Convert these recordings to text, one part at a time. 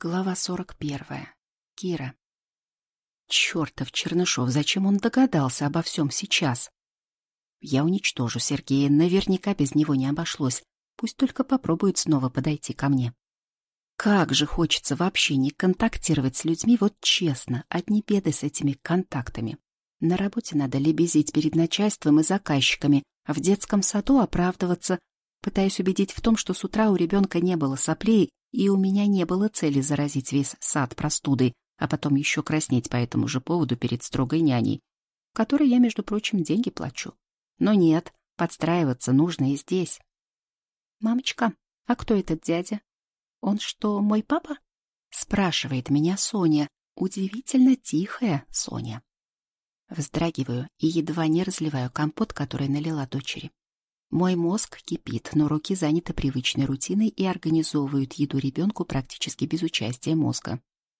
Глава 41. Кира. Чёртов Чернышов, зачем он догадался обо всем сейчас? Я уничтожу Сергея, наверняка без него не обошлось. Пусть только попробует снова подойти ко мне. Как же хочется вообще не контактировать с людьми, вот честно, одни беды с этими контактами. На работе надо лебезить перед начальством и заказчиками, а в детском саду оправдываться, пытаясь убедить в том, что с утра у ребенка не было соплей, и у меня не было цели заразить весь сад простудой, а потом еще краснеть по этому же поводу перед строгой няней, которой я, между прочим, деньги плачу. Но нет, подстраиваться нужно и здесь. «Мамочка, а кто этот дядя? Он что, мой папа?» — спрашивает меня Соня, удивительно тихая Соня. Вздрагиваю и едва не разливаю компот, который налила дочери. Мой мозг кипит, но руки заняты привычной рутиной и организовывают еду ребенку практически без участия мозга.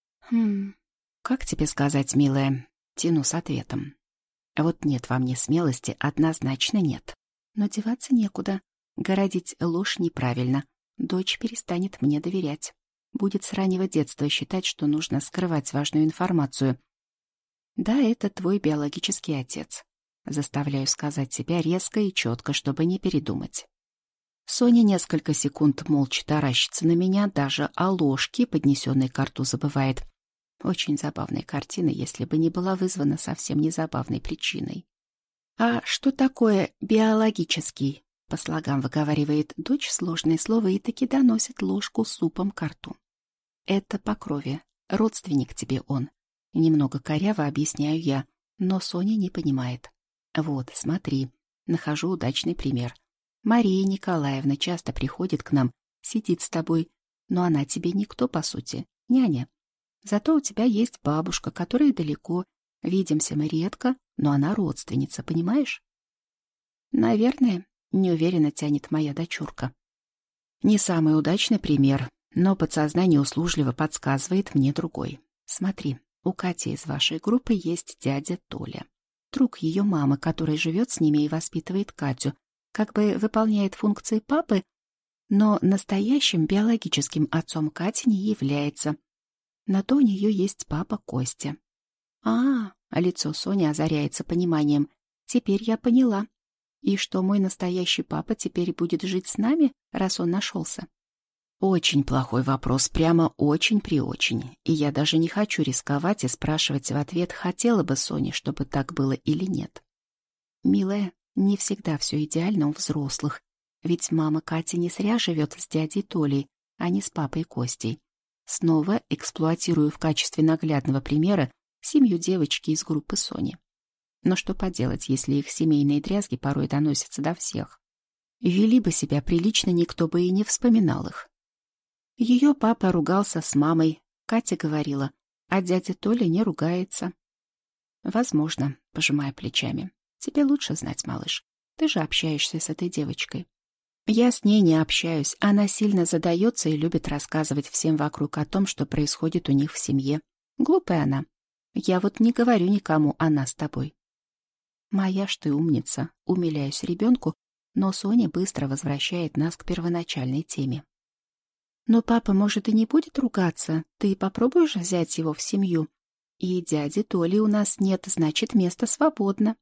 Как тебе сказать, милая?» Тяну с ответом. Вот нет во мне смелости, однозначно нет. Но деваться некуда. Городить ложь неправильно. Дочь перестанет мне доверять. Будет с раннего детства считать, что нужно скрывать важную информацию. Да, это твой биологический отец. Заставляю сказать себя резко и четко, чтобы не передумать. Соня несколько секунд молча таращится на меня, даже о ложке, поднесенной к рту, забывает. Очень забавная картина, если бы не была вызвана совсем незабавной причиной. «А что такое биологический?» — по слогам выговаривает дочь сложное слово и таки доносит ложку с супом к рту. «Это по крови. Родственник тебе он». Немного коряво объясняю я, но Соня не понимает. «Вот, смотри, нахожу удачный пример. Мария Николаевна часто приходит к нам, сидит с тобой, но она тебе никто, по сути, няня. Зато у тебя есть бабушка, которая далеко, видимся мы редко, но она родственница, понимаешь?» «Наверное», — неуверенно тянет моя дочурка. Не самый удачный пример, но подсознание услужливо подсказывает мне другой. Смотри, у Кати из вашей группы есть дядя Толя. Друг ее мамы, который живет с ними и воспитывает Катю, как бы выполняет функции папы, но настоящим биологическим отцом Кати не является. На то у нее есть папа Костя. А лицо Сони озаряется пониманием. Теперь я поняла. И что мой настоящий папа теперь будет жить с нами, раз он нашелся? Очень плохой вопрос, прямо очень-преочень. И я даже не хочу рисковать и спрашивать в ответ, хотела бы Соня, чтобы так было или нет. Милая, не всегда все идеально у взрослых. Ведь мама Кати не зря живет с дядей Толей, а не с папой Костей. Снова эксплуатирую в качестве наглядного примера семью девочки из группы Сони. Но что поделать, если их семейные дрязги порой доносятся до всех? Вели бы себя прилично, никто бы и не вспоминал их. Ее папа ругался с мамой, Катя говорила, а дядя Толя не ругается. Возможно, пожимая плечами. Тебе лучше знать, малыш. Ты же общаешься с этой девочкой. Я с ней не общаюсь, она сильно задается и любит рассказывать всем вокруг о том, что происходит у них в семье. Глупая она. Я вот не говорю никому, она с тобой. Моя ж ты умница, умиляюсь ребенку, но Соня быстро возвращает нас к первоначальной теме. Но папа, может, и не будет ругаться, ты попробуешь взять его в семью? И дяди Толи у нас нет, значит, место свободно.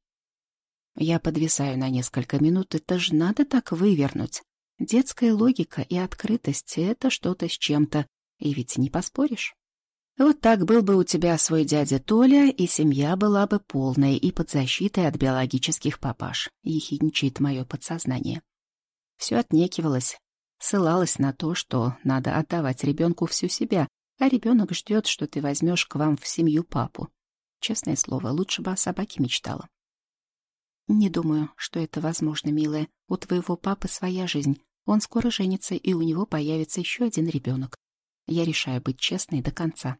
Я подвисаю на несколько минут, это же надо так вывернуть. Детская логика и открытость — это что-то с чем-то, и ведь не поспоришь. Вот так был бы у тебя свой дядя Толя, и семья была бы полная и под защитой от биологических папаш, ехидничает мое подсознание. Все отнекивалось, ссылалась на то, что надо отдавать ребенку всю себя, а ребенок ждет, что ты возьмешь к вам в семью папу. Честное слово, лучше бы о собаке мечтала. Не думаю, что это возможно, милая. У твоего папы своя жизнь. Он скоро женится, и у него появится еще один ребенок. Я решаю быть честной до конца.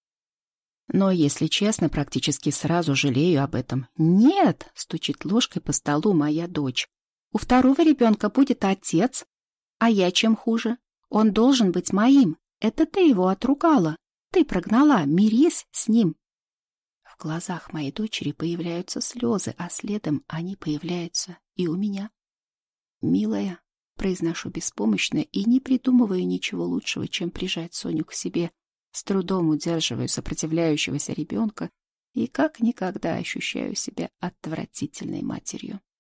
Но, если честно, практически сразу жалею об этом. «Нет!» — стучит ложкой по столу моя дочь. «У второго ребенка будет отец. А я чем хуже? Он должен быть моим. Это ты его отругала. Ты прогнала. Мирись с ним». В глазах моей дочери появляются слезы, а следом они появляются и у меня. «Милая», — произношу беспомощно и не придумываю ничего лучшего, чем прижать Соню к себе. С трудом удерживаю сопротивляющегося ребенка и как никогда ощущаю себя отвратительной матерью.